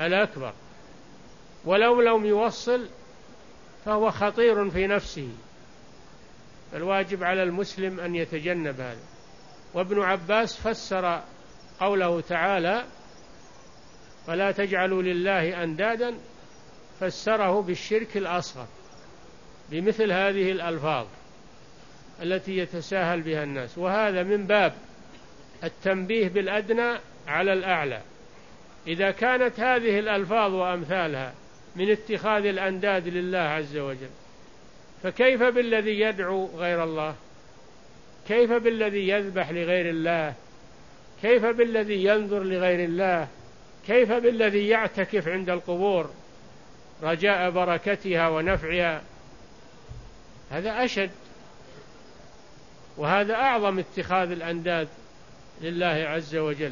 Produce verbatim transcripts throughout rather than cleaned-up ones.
الأكبر، ولو لم يوصل فهو خطير في نفسه، الواجب على المسلم أن يتجنب هذا. وابن عباس فسر قوله تعالى فلا تجعلوا لله أندادا، فسره بالشرك الأصغر بمثل هذه الألفاظ التي يتساهل بها الناس، وهذا من باب التنبيه بالأدنى على الأعلى. إذا كانت هذه الألفاظ وأمثالها من اتخاذ الأنداد لله عز وجل، فكيف بالذي يدعو غير الله؟ كيف بالذي يذبح لغير الله؟ كيف بالذي ينظر لغير الله؟ كيف بالذي يعتكف عند القبور رجاء بركتها ونفعها؟ هذا أشد، وهذا أعظم اتخاذ الأنداد لله عز وجل.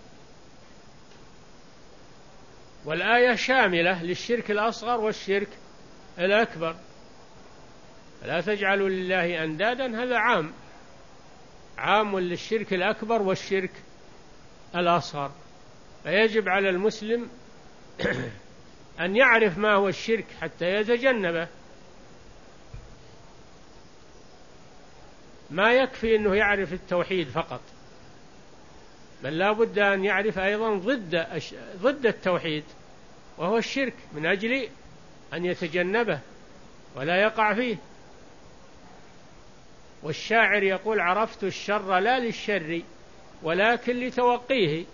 والآية شاملة للشرك الأصغر والشرك الأكبر، لا تجعلوا لله أندادا، هذا عام عام للشرك الأكبر والشرك الأصغر. فيجب على المسلم أن يعرف ما هو الشرك حتى يتجنبه. ما يكفي أنه يعرف التوحيد فقط، بل لا بد أن يعرف أيضا ضد ضد التوحيد وهو الشرك، من أجل أن يتجنبه ولا يقع فيه. والشاعر يقول عرفت الشر لا للشر ولكن لتوقيه.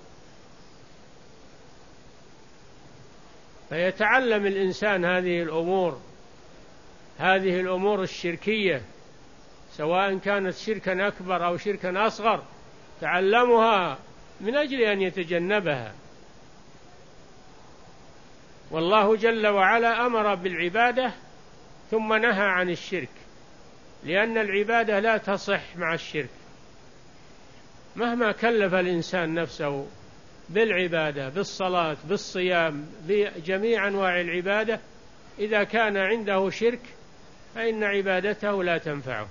فيتعلم الإنسان هذه الأمور هذه الأمور الشركية، سواء كانت شركا أكبر أو شركا أصغر، تعلمها من أجل أن يتجنبها. والله جل وعلا أمر بالعبادة ثم نهى عن الشرك، لأن العبادة لا تصح مع الشرك. مهما كلف الإنسان نفسه بالعبادة، بالصلاة، بالصيام، بجميع أنواع العبادة، إذا كان عنده شرك فإن عبادته لا تنفعه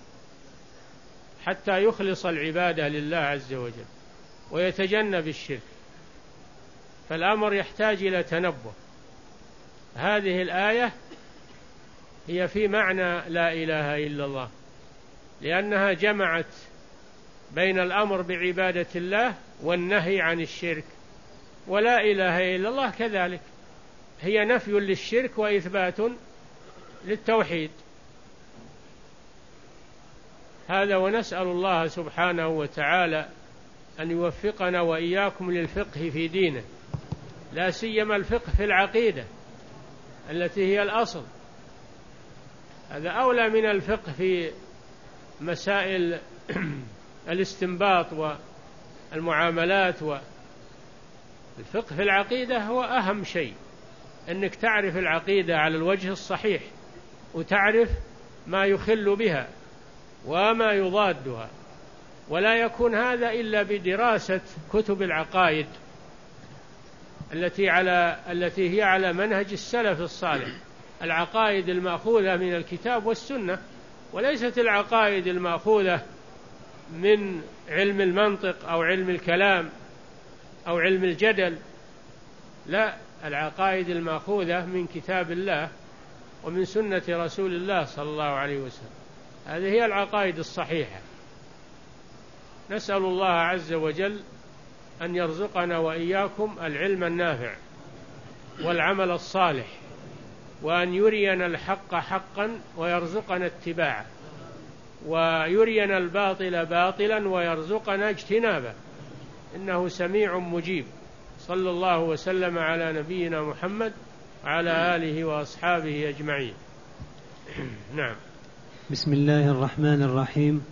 حتى يخلص العبادة لله عز وجل ويتجنب الشرك. فالأمر يحتاج إلى تنبه. هذه الآية هي في معنى لا إله إلا الله، لأنها جمعت بين الأمر بعبادة الله والنهي عن الشرك. ولا إله إلا الله كذلك هي نفي للشرك وإثبات للتوحيد. هذا، ونسأل الله سبحانه وتعالى أن يوفقنا وإياكم للفقه في دينه، لا سيما الفقه في العقيدة التي هي الأصل. هذا أولى من الفقه في مسائل الاستنباط والمعاملات. والفقه في العقيدة هو أهم شيء، أنك تعرف العقيدة على الوجه الصحيح، وتعرف ما يخل بها وما يضادها. ولا يكون هذا إلا بدراسة كتب العقائد التي على التي هي على منهج السلف الصالح، العقائد المأخوذة من الكتاب والسنة، وليست العقائد المأخوذة من علم المنطق أو علم الكلام أو علم الجدل. لا، العقائد المأخوذة من كتاب الله ومن سنة رسول الله صلى الله عليه وسلم، هذه هي العقائد الصحيحة. نسأل الله عز وجل أن يرزقنا وإياكم العلم النافع والعمل الصالح، وأن يرينا الحق حقا ويرزقنا اتباعه، ويرينا الباطل باطلا ويرزقنا اجتنابه، إنه سميع مجيب. صلى الله وسلم على نبينا محمد وعلى آله وأصحابه أجمعين. نعم. بسم الله الرحمن الرحيم.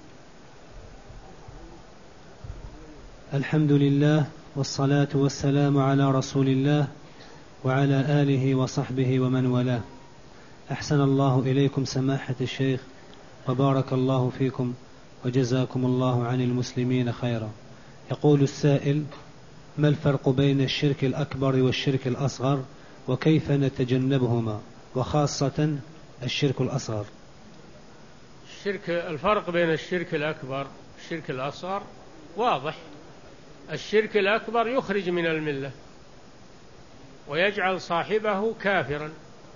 الحمد لله والصلاة والسلام على رسول الله وعلى آله وصحبه ومن والاه. أحسن الله إليكم سماحة الشيخ، وبارك الله فيكم، وجزاكم الله عن المسلمين خيرا. يقول السائل: ما الفرق بين الشرك الأكبر والشرك الأصغر، وكيف نتجنبهما، وخاصة الشرك الأصغر؟ الشرك الفرق بين الشرك الأكبر والشرك الأصغر واضح. الشرك الأكبر يخرج من الملة، ويجعل صاحبه كافرا.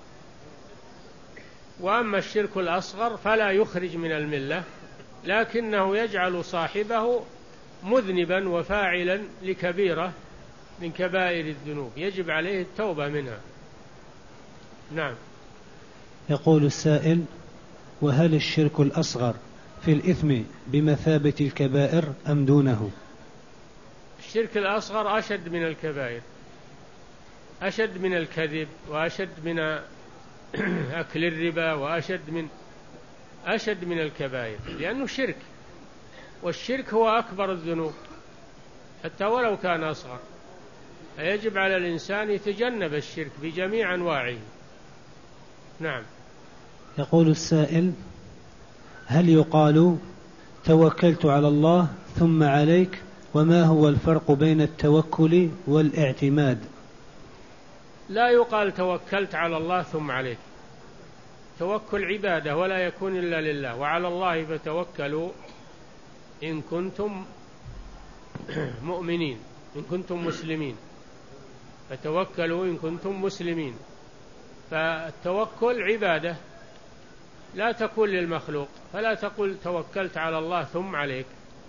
وأما الشرك الأصغر فلا يخرج من الملة، لكنه يجعل صاحبه مذنبا وفاعلا لكبيرة من كبائر الذنوب يجب عليه التوبة منها. نعم. يقول السائل: وهل الشرك الأصغر في الإثم بمثابة الكبائر أم دونه؟ الشرك الأصغر أشد من الكبائر، أشد من الكذب، وأشد من أكل الربا، وأشد من أشد من الكبائر، لأنه شرك، والشرك هو أكبر الذنوب حتى ولو كان أصغر. فيجب على الإنسان يتجنب الشرك بجميع أنواعه. نعم. يقول السائل: هل يقال توكلت على الله ثم عليك، وما هو الفرق بين التوكل والاعتماد؟ لا يقال توكلت على الله ثم عليك، توكل عبادة ولا يكون إلا لله، وعلى الله فتوكلوا إن كنتم مؤمنين، إن كنتم مسلمين، فتوكلوا إن كنتم مسلمين. فالتوكل عبادة لا تكون للمخلوق، فلا تقل توكلت على الله ثم عليك،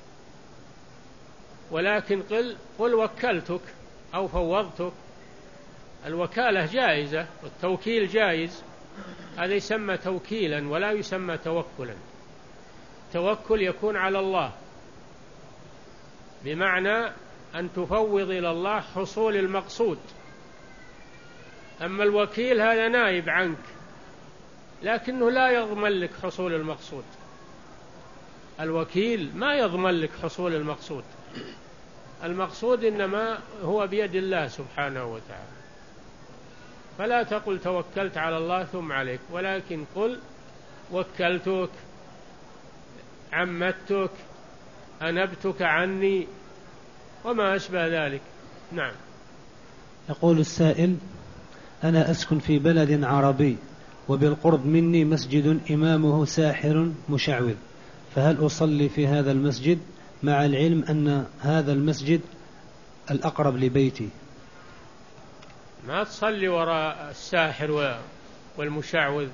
ولكن قل قل وكلتك أو فوضتك. الوكالة جائزة والتوكيل جائز، هذا يسمى توكيلا ولا يسمى توكلا. التوكل يكون على الله بمعنى أن تفوض إلى الله حصول المقصود، أما الوكيل هذا نائب عنك لكنه لا يضمن لك حصول المقصود. الوكيل ما يضمن لك حصول المقصود، المقصود إنما هو بيد الله سبحانه وتعالى. فلا تقل توكلت على الله ثم عليك، ولكن قل وكلتك، عمتك، أنبتك عني، وما أشبه ذلك. نعم. يقول السائل: أنا أسكن في بلد عربي وبالقرب مني مسجد إمامه ساحر مشعوذ، فهل أصلي في هذا المسجد مع العلم أن هذا المسجد الأقرب لبيتي؟ ما تصلي وراء الساحر والمشعوذ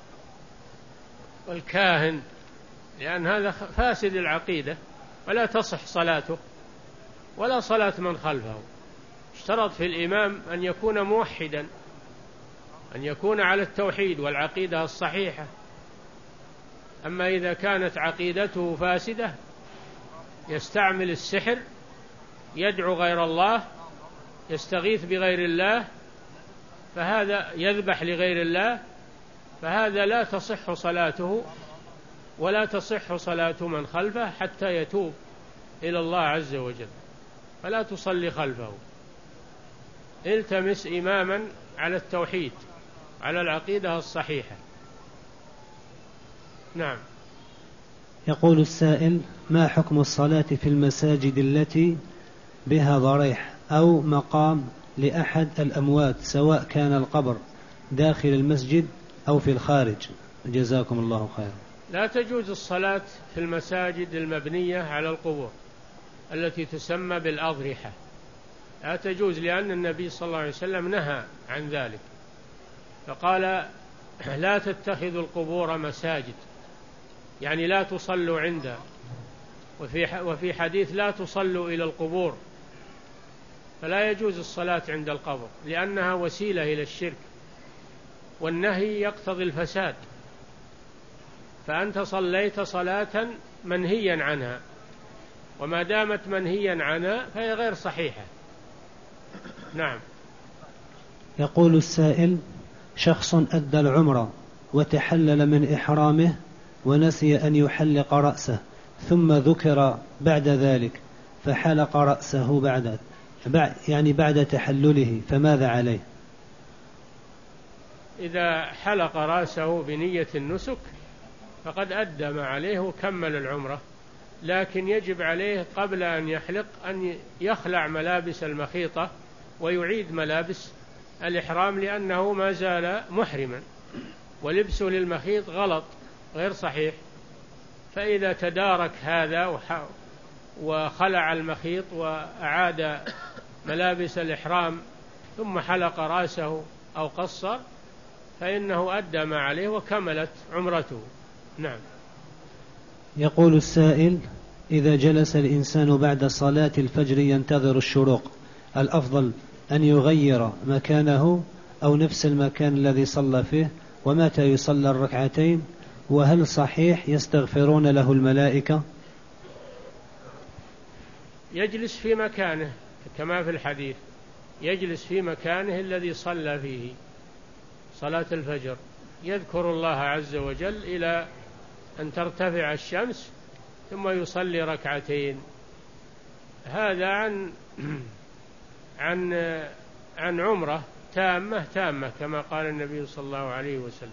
والكاهن، لأن هذا فاسد العقيدة ولا تصح صلاته ولا صلاة من خلفه. اشترط في الإمام أن يكون موحدا، أن يكون على التوحيد والعقيدة الصحيحة. أما إذا كانت عقيدته فاسدة يستعمل السحر، يدعو غير الله، يستغيث بغير الله، فهذا يذبح لغير الله، فهذا لا تصح صلاته ولا تصح صلاة من خلفه حتى يتوب إلى الله عز وجل، فلا تصلي خلفه. التمس إماما على التوحيد على العقيدة الصحيحة. نعم. يقول السائل: ما حكم الصلاة في المساجد التي بها ضريح أو مقام لأحد الأموات، سواء كان القبر داخل المسجد أو في الخارج؟ جزاكم الله خيرا. لا تجوز الصلاة في المساجد المبنية على القبور التي تسمى بالأضرحة، لا تجوز، لأن النبي صلى الله عليه وسلم نهى عن ذلك، فقال لا تتخذوا القبور مساجد، يعني لا تصلوا عندها. وفي وفي حديث لا تصلوا إلى القبور، فلا يجوز الصلاة عند القبر لأنها وسيلة إلى الشرك، والنهي يقتضي الفساد، فأنت صليت صلاة منهيا عنها، وما دامت منهيا عنها فهي غير صحيحة. نعم. يقول السائل: شخص أدى العمرة وتحلل من إحرامه ونسي أن يحلق رأسه، ثم ذكر بعد ذلك فحلق رأسه بعد يعني بعد تحلله، فماذا عليه؟ إذا حلق رأسه بنية النسك فقد أدى ما عليه وكمل العمرة، لكن يجب عليه قبل أن يحلق أن يخلع ملابس المخيطة ويعيد ملابس الإحرام، لأنه ما زال محرما، ولبسه للمخيط غلط غير صحيح. فإذا تدارك هذا وخلع المخيط وأعاد ملابس الإحرام ثم حلق رأسه أو قصر فإنه أدى ما عليه وكملت عمرته. نعم. يقول السائل: إذا جلس الإنسان بعد صلاة الفجر ينتظر الشروق، الأفضل أن يغير مكانه أو نفس المكان الذي صلى فيه؟ ومتى يصلى الركعتين؟ وهل صحيح يستغفرون له الملائكة؟ يجلس في مكانه كما في الحديث، يجلس في مكانه الذي صلى فيه صلاة الفجر، يذكر الله عز وجل إلى أن ترتفع الشمس ثم يصلي ركعتين. هذا عن عن عن عمرة تامة تامة كما قال النبي صلى الله عليه وسلم.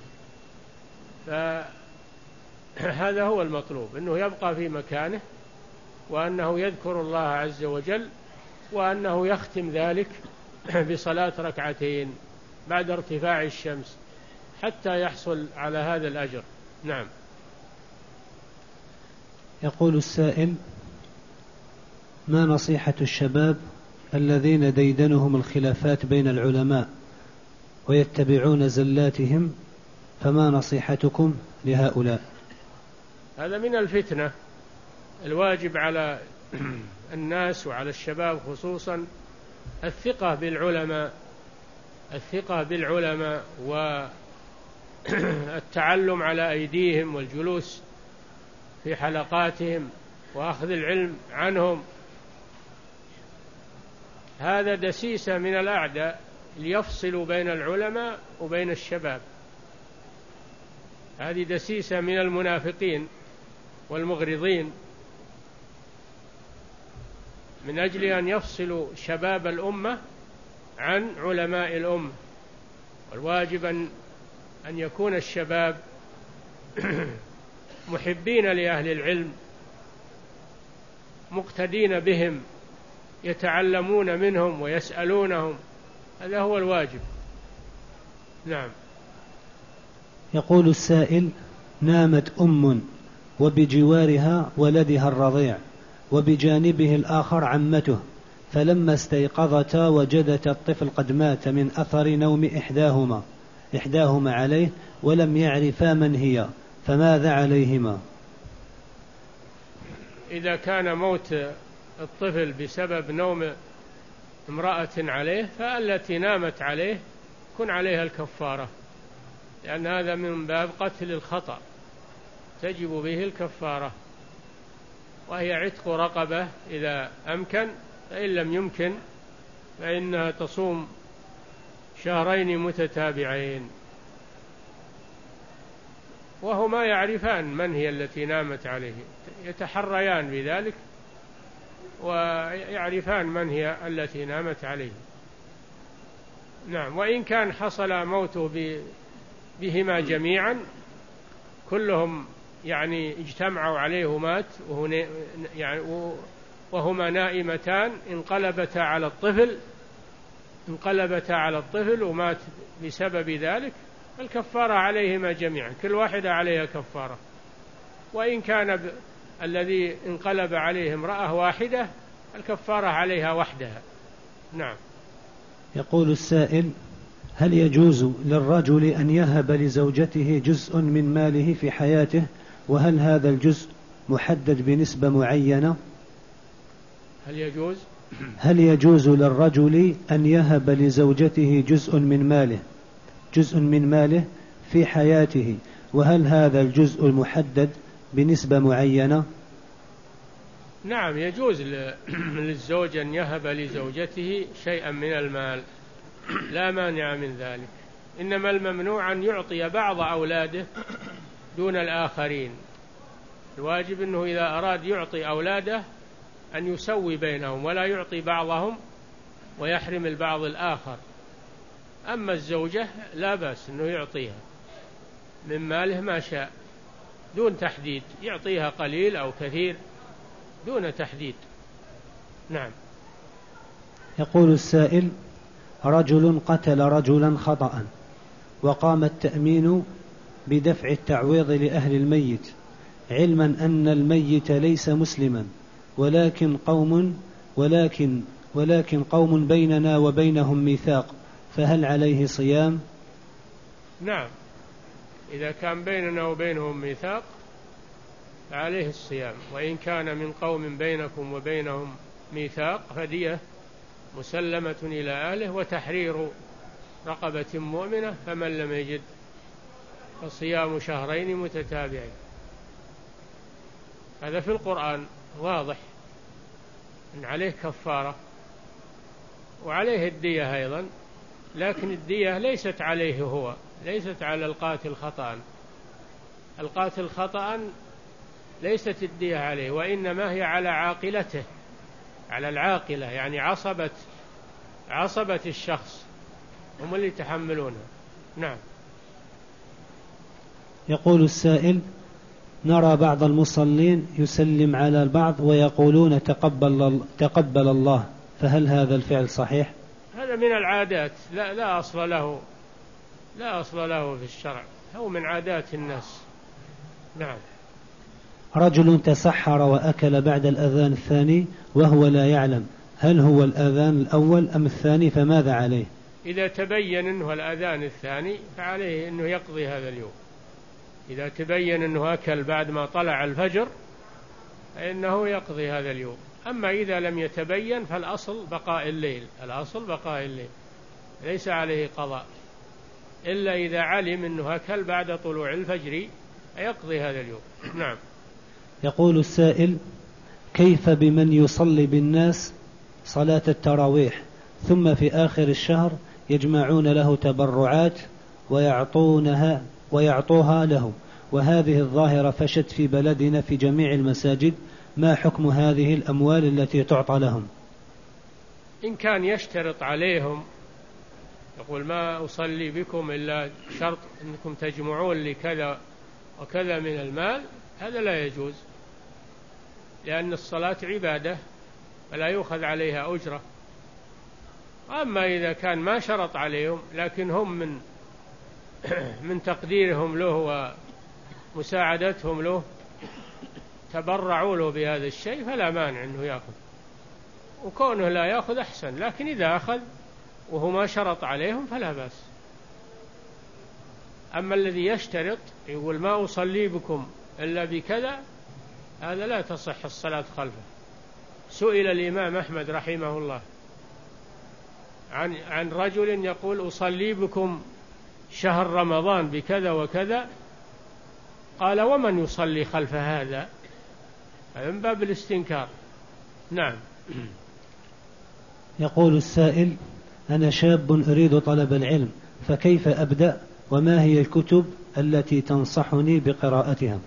فهذا هو المطلوب، أنه يبقى في مكانه، وأنه يذكر الله عز وجل، وأنه يختم ذلك بصلاة ركعتين بعد ارتفاع الشمس حتى يحصل على هذا الأجر. نعم. يقول السائل: ما نصيحة الشباب الذين ديدنهم الخلافات بين العلماء ويتبعون زلاتهم، فما نصيحتكم لهؤلاء؟ هذا من الفتنة. الواجب على الناس وعلى الشباب خصوصا الثقة بالعلماء، الثقة بالعلماء والتعلم على أيديهم والجلوس في حلقاتهم وأخذ العلم عنهم. هذا دسيسة من الأعداء ليفصلوا بين العلماء وبين الشباب، هذه دسيسة من المنافقين والمغرضين من أجل أن يفصلوا شباب الأمة عن علماء الأمة. والواجب أن أن يكون الشباب محبين لأهل العلم، مقتدين بهم، يتعلمون منهم ويسألونهم، هذا هو الواجب. نعم. يقول السائل: نامت أم وبجوارها ولدها الرضيع وبجانبه الآخر عمته، فلما استيقظتا وجدت الطفل قد مات من أثر نوم إحداهما إحداهما عليه ولم يعرفا من هي، فماذا عليهما؟ إذا كان موت الطفل بسبب نوم امرأة عليه، فالتي نامت عليه كن عليها الكفارة، لأن هذا من باب قتل الخطأ تجب به الكفارة، وهي عتق رقبة إذا أمكن، فإن لم يمكن فإنها تصوم شهرين متتابعين. وهما يعرفان من هي التي نامت عليه، يتحريان بذلك ويعرفان من هي التي نامت عليه. نعم. وإن كان حصل موته بهما جميعا، كلهم يعني اجتمعوا عليه ومات يعني وهما نائمتان، انقلبتا على الطفل انقلبتا على الطفل ومات بسبب ذلك، الكفارة عليهما جميعا، كل واحدة عليها كفارة. وإن كان ب... الذي انقلب عليه امرأة واحدة، الكفارة عليها وحدها. نعم. يقول السائل: هل يجوز للرجل أن يهب لزوجته جزء من ماله في حياته؟ وهل هذا الجزء محدد بنسبة معينة؟ هل يجوز هل يجوز للرجل أن يهب لزوجته جزء من ماله جزء من ماله في حياته؟ وهل هذا الجزء المحدد بنسبة معينة؟ نعم، يجوز للزوج أن يهب لزوجته شيئا من المال، لا مانع من ذلك، إنما الممنوع أن يعطي بعض أولاده دون الآخرين. الواجب أنه إذا أراد يعطي أولاده أن يسوي بينهم، ولا يعطي بعضهم ويحرم البعض الآخر. أما الزوجة لا بأس أنه يعطيها من ماله ما شاء دون تحديد، يعطيها قليل أو كثير دون تحديد. نعم. يقول السائل: رجل قتل رجلا خطأ وقام التأمين بدفع التعويض لأهل الميت، علما أن الميت ليس مسلما، ولكن قوم ولكن ولكن قوم بيننا وبينهم ميثاق فهل عليه صيام؟ نعم، إذا كان بيننا وبينهم ميثاق فعليه الصيام، وإن كان من قوم بينكم وبينهم ميثاق فدية مسلمة إلى أهله وتحرير رقبة مؤمنة، فمن لم يجد فصيام شهرين متتابعين. هذا في القرآن واضح أن عليه كفارة وعليه الدية أيضا، لكن الدية ليست عليه هو، ليست على القاتل خطأ. القاتل خطأ ليست الدية عليه، وإنما هي على عاقلته، على العاقلة، يعني عصبة عصبة الشخص هم اللي يتحملونها. نعم. يقول السائل: نرى بعض المصلين يسلم على البعض ويقولون تقبل, تقبل الله، فهل هذا الفعل صحيح؟ هذا من العادات، لا, لا أصل له لا أصل له في الشرع، هو من عادات الناس. نعم. رجل تسحر وأكل بعد الأذان الثاني وهو لا يعلم هل هو الأذان الأول أم الثاني، فماذا عليه؟ إذا تبين أنه الأذان الثاني فعليه أنه يقضي هذا اليوم. إذا تبين أنه أكل بعد ما طلع الفجر فإنه يقضي هذا اليوم. أما إذا لم يتبين فالأصل بقاء الليل، الأصل بقاء الليل، ليس عليه قضاء، إلا إذا علم أنه أكل بعد طلوع الفجر يقضي هذا اليوم. نعم. يقول السائل: كيف بمن يصلي بالناس صلاة التراويح ثم في آخر الشهر يجمعون له تبرعات ويعطونها ويعطوها له، وهذه الظاهرة فشت في بلدنا في جميع المساجد، ما حكم هذه الأموال التي تعطى لهم؟ إن كان يشترط عليهم، يقول ما أصلي بكم إلا شرط أنكم تجمعون لي كذا وكذا من المال، هذا لا يجوز، لأن الصلاة عبادة فلا يؤخذ عليها أجرة. أما إذا كان ما شرط عليهم لكن هم من من تقديرهم له ومساعدتهم له تبرعوا له بهذا الشيء فلا مانع أنه يأخذ، وكونه لا يأخذ أحسن، لكن إذا أخذ وهو ما شرط عليهم فلا بأس. أما الذي يشترط يقول ما أصلي بكم إلا بكذا، هذا لا تصح الصلاة خلفه. سئل الإمام أحمد رحمه الله عن عن رجل يقول أصلي بكم شهر رمضان بكذا وكذا، قال ومن يصلي خلف هذا؟ من باب الاستنكار. نعم. يقول السائل: أنا شاب أريد طلب العلم، فكيف أبدأ، وما هي الكتب التي تنصحني بقراءتها؟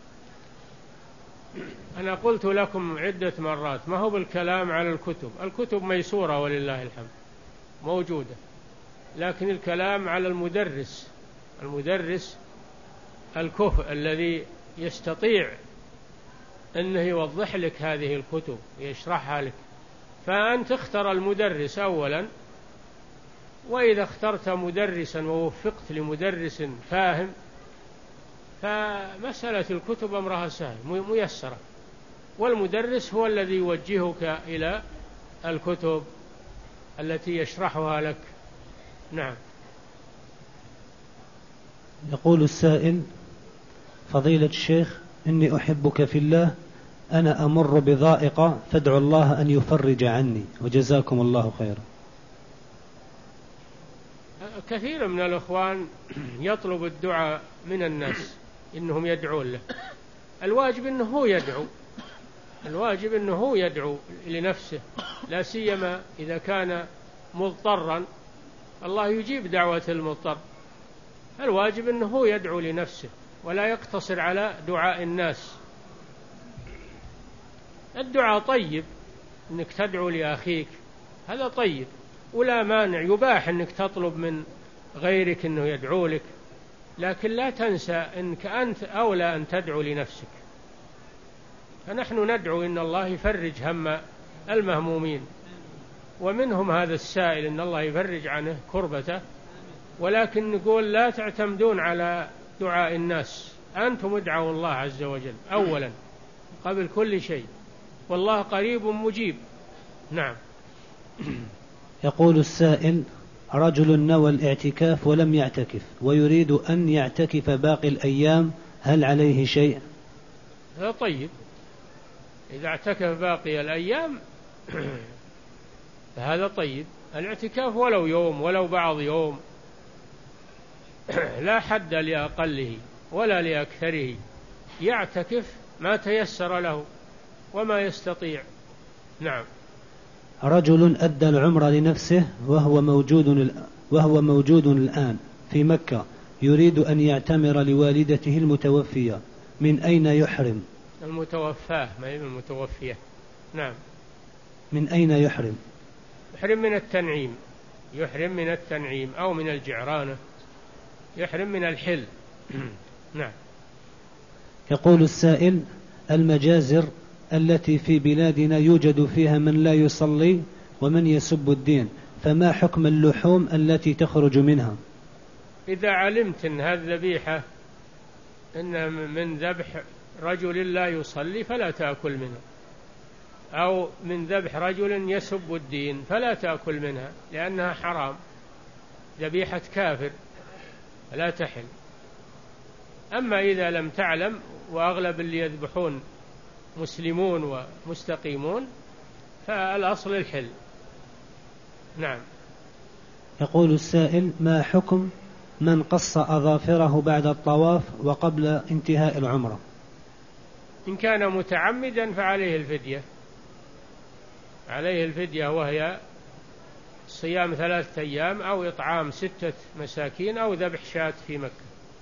أنا قلت لكم عدة مرات ما هو بالكلام على الكتب، الكتب ميسورة ولله الحمد موجودة، لكن الكلام على المدرس، المدرس الكفء الذي يستطيع أنه يوضح لك هذه الكتب ويشرحها لك. فأنت اختر المدرس أولا، وإذا اخترت مدرسا ووفقت لمدرس فاهم فمسألة الكتب أمرها سهل ميسرة، والمدرس هو الذي يوجهك إلى الكتب التي يشرحها لك. نعم. يقول السائل: فضيلة الشيخ، إني أحبك في الله، أنا أمر بضائقة فادعو الله أن يفرج عني، وجزاكم الله خيرا. كثير من الأخوان يطلب الدعاء من الناس إنهم يدعون له، الواجب إنه هو يدعو، الواجب إنه هو يدعو لنفسه، لا سيما إذا كان مضطرا، الله يجيب دعوة المضطر. الواجب إنه هو يدعو لنفسه ولا يقتصر على دعاء الناس. الدعاء طيب، إنك تدعو لأخيك هذا طيب، ولا مانع، يباح إنك تطلب من غيرك إنه يدعو لك، لكن لا تنسى إنك أنت أولى أن تدعو لنفسك. فنحن ندعو إن الله يفرج هم المهمومين، ومنهم هذا السائل إن الله يفرج عنه كربته، ولكن نقول لا تعتمدون على دعاء الناس، أنتم ادعوا الله عز وجل أولا قبل كل شيء، والله قريب مجيب. نعم. يقول السائل: رجل نوى الاعتكاف ولم يعتكف ويريد أن يعتكف باقي الأيام، هل عليه شيء؟ هذا طيب، إذا اعتكف باقي الأيام فهذا طيب. الاعتكاف ولو يوم ولو بعض يوم، لا حد لأقله ولا لأكثره، يعتكف ما تيسر له وما يستطيع. نعم. رجل أدى العمرة لنفسه وهو موجود وهو موجود الآن في مكة، يريد أن يعتمر لوالدته المتوفية، من أين يحرم؟ المتوفاة ما هي المتوفية. نعم. من أين يحرم؟ يحرم من التنعيم، يحرم من التنعيم أو من الجعرانة، يحرم من الحل. نعم. يقول السائل: المجازر التي في بلادنا يوجد فيها من لا يصلي ومن يسب الدين، فما حكم اللحوم التي تخرج منها؟ إذا علمت أن هذه الذبيحة إن من ذبح رجل لا يصلي فلا تأكل منها، أو من ذبح رجل يسب الدين فلا تأكل منها، لأنها حرام، ذبيحة كافر لا تحل. أما إذا لم تعلم، وأغلب اللي يذبحون مسلمون ومستقيمون، فالأصل الحل. نعم. يقول السائل: ما حكم من قص أظافره بعد الطواف وقبل انتهاء العمرة؟ إن كان متعمدا فعليه الفدية، عليه الفدية، وهي صيام ثلاثة أيام أو إطعام ستة مساكين أو ذبح شاة في مكة.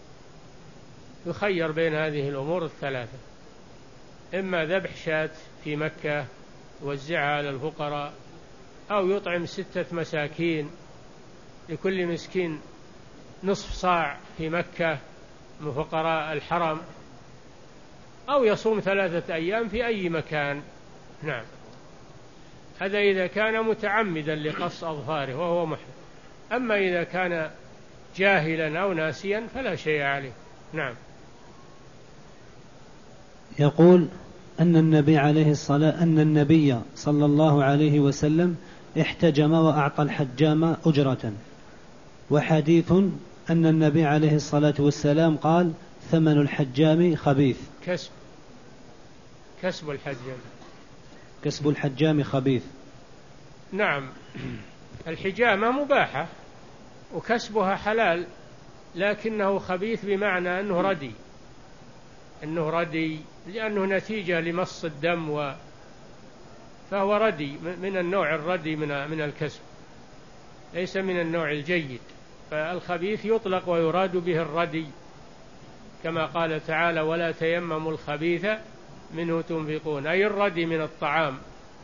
يخير بين هذه الأمور الثلاثة: إما ذبح شاة في مكة يوزعها على الفقراء، أو يطعم ستة مساكين لكل مسكين نصف صاع في مكة من فقراء الحرم، أو يصوم ثلاثة أيام في أي مكان. نعم. هذا إذا كان متعمدا لقص أظفاره وهو محرم. أما إذا كان جاهلا أو ناسيا فلا شيء عليه. نعم. يقول أن النبي عليه الصلاة أن النبي صلى الله عليه وسلم احتجم وأعطى الحجام أجرة، وحديث أن النبي عليه الصلاة والسلام قال: ثمن الحجام خبيث. كسب كسب الحجام كسب الحجام خبيث. نعم. الحجامة مباحة وكسبها حلال، لكنه خبيث بمعنى أنه ردي، أنه ردي لأنه نتيجة لمص الدم، و فهو ردي من النوع الردي من من الكسب، ليس من النوع الجيد. فالخبيث يطلق ويراد به الردي، كما قال تعالى: ولا تيمموا الخبيث منه تنفقون، أي الردي من الطعام،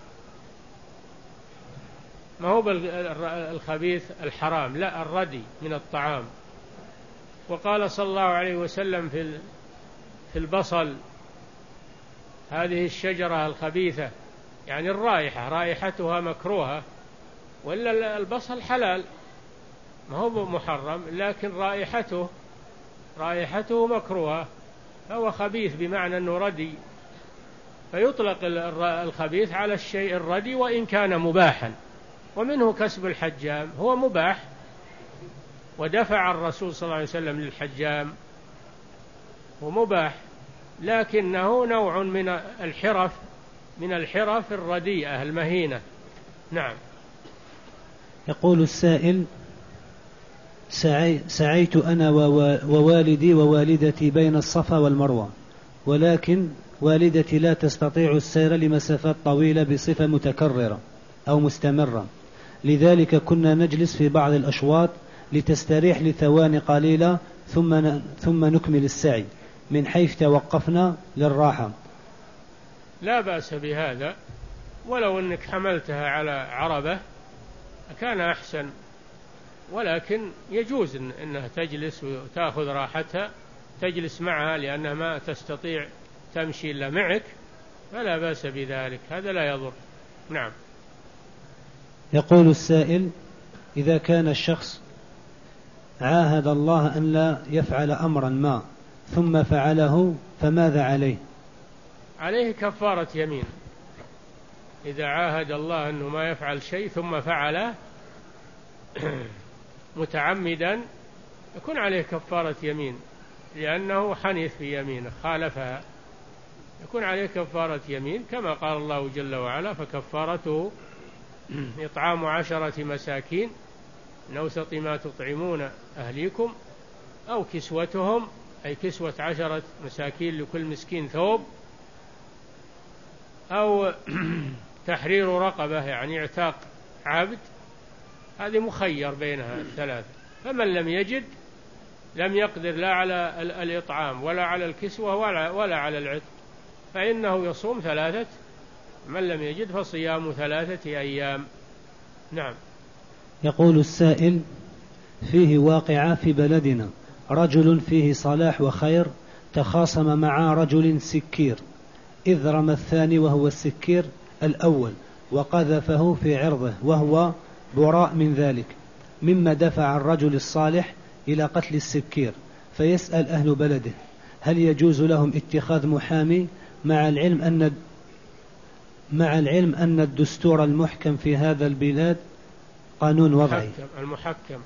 ما هو الخبيث الحرام، لا، الردي من الطعام. وقال صلى الله عليه وسلم في في البصل: هذه الشجرة الخبيثة، يعني الرائحة، رائحتها مكروهة، وإلا البصل حلال ما هو محرم، لكن رائحته رائحته مكروهة، فهو خبيث بمعنى أنه ردي. فيطلق الخبيث على الشيء الردي وإن كان مباحا. ومنه كسب الحجام، هو مباح، ودفع الرسول صلى الله عليه وسلم للحجام، ومباح، لكنه نوع من الحرف من الحرف الرديئة المهينة. نعم. يقول السائل: سعي سعيت أنا ووالدي ووالدتي بين الصفا والمروة، ولكن والدتي لا تستطيع السير لمسافات طويلة بصفة متكررة أو مستمرة، لذلك كنا نجلس في بعض الأشواط لتستريح لثواني قليلة ثم ثم نكمل السعي من حيث توقفنا للراحة. لا بأس بهذا، ولو أنك حملتها على عربة كان أحسن، ولكن يجوز إن أنها تجلس وتأخذ راحتها، تجلس معها لأنها ما تستطيع تمشي إلا معك، فلا بأس بذلك، هذا لا يضر. نعم. يقول السائل: إذا كان الشخص عاهد الله أن لا يفعل أمرا ما ثم فعله، فماذا عليه؟ عليه كفارة يمين، إذا عاهد الله أنه ما يفعل شيء ثم فعله متعمدا يكون عليه كفارة يمين، لأنه حنث في يمينه خالفها، يكون عليه كفارة يمين كما قال الله جل وعلا: فكفارته إطعام عشرة مساكين من أوسط ما تطعمون أهليكم أو كسوتهم، أي كسوة عشرة مساكين لكل مسكين ثوب، أو تحرير رقبة يعني اعتاق عبد، هذه مخير بينها الثلاثة. فمن لم يجد لم يقدر لا على الإطعام ولا على الكسوة ولا, ولا على العتق، فإنه يصوم ثلاثة، من لم يجد فصيام ثلاثة أيام. نعم. يقول السائل: فيه واقعة في بلدنا، رجل فيه صلاح وخير تخاصم مع رجل سكير، إذ رمى الثاني وهو السكير الأول وقذفه في عرضه وهو براء من ذلك، مما دفع الرجل الصالح إلى قتل السكير. فيسأل أهل بلده: هل يجوز لهم اتخاذ محامي مع العلم أن مع العلم أن الدستور المحكم في هذا البلاد قانون وضعي؟ المحكم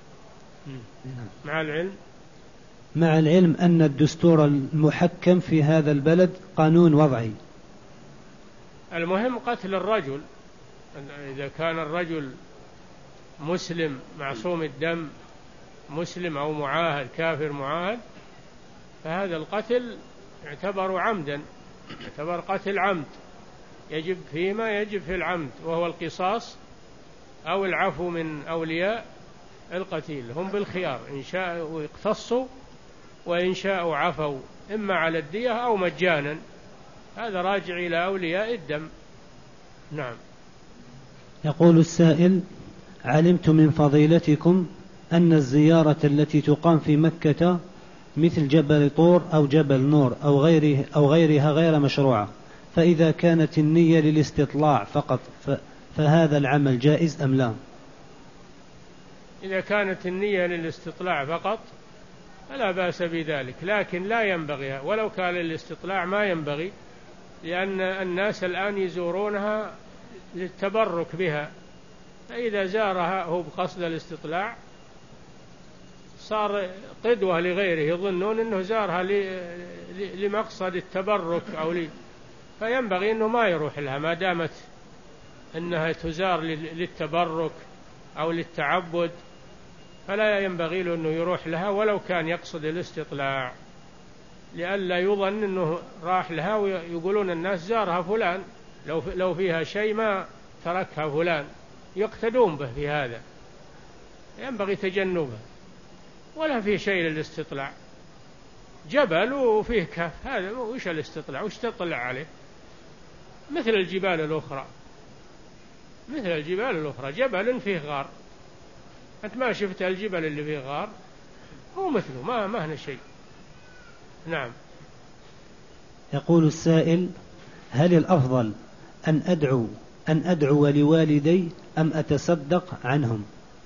مع العلم مع العلم أن الدستور المحكم في هذا البلد قانون وضعي. المهم قتل الرجل، إذا كان الرجل مسلم معصوم الدم، مسلم أو معاهد كافر معاهد، فهذا القتل يعتبر عمدا، يعتبر قتل عمد، يجب فيما يجب في العمد، وهو القصاص أو العفو من أولياء القتيل، هم بالخيار، إن شاءوا يقتصوا وإن شاءوا عفوا، إما على الدية أو مجانا، هذا راجع إلى أولياء الدم. نعم. يقول السائل: علمت من فضيلتكم أن الزيارة التي تقام في مكة مثل جبل طور أو جبل نور أو غيره أو غيرها غير مشروعة، فإذا كانت النية للاستطلاع فقط فهذا العمل جائز أم لا؟ إذا كانت النية للاستطلاع فقط فلا بأس بذلك، لكن لا ينبغي، ولو كان للاستطلاع ما ينبغي، لأن الناس الآن يزورونها للتبرك بها، فإذا زارها هو بقصد الاستطلاع صار قدوة لغيره، يظنون أنه زارها لمقصد التبرك أو لي، فينبغي أنه ما يروح لها ما دامت أنها تزار للتبرك أو للتعبد، فلا ينبغي له أنه يروح لها ولو كان يقصد الاستطلاع، لئلا يظن أنه راح لها ويقولون الناس زارها فلان، لو لو فيها شيء ما تركها فلان، يقتدون به في هذا، ينبغي تجنبه. ولا فيه شيء للاستطلاع، جبل وفيه كهف، هذا وش الاستطلاع؟ وش تطلع عليه؟ مثل الجبال الأخرى، مثل الجبال الأخرى، جبل فيه غار، أنت ما شفت الجبل اللي فيه غار؟ هو مثله، ما ما هنا شيء. نعم. يقول السائل: هل الأفضل أن أدعو أن أدعو لوالدي أم أتصدق عنهم؟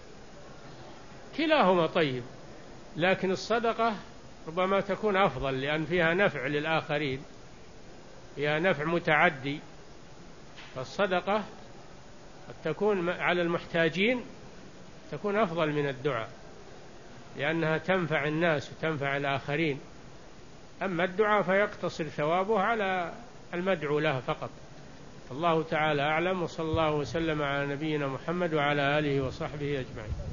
كلاهما طيب، لكن الصدقة ربما تكون أفضل، لأن فيها نفع للآخرين، فيها نفع متعدي، فالصدقة قد تكون على المحتاجين تكون أفضل من الدعاء، لأنها تنفع الناس وتنفع الآخرين، أما الدعاء فيقتصر ثوابه على المدعو له فقط. الله تعالى أعلم، وصلى الله وسلم على نبينا محمد وعلى آله وصحبه أجمعين.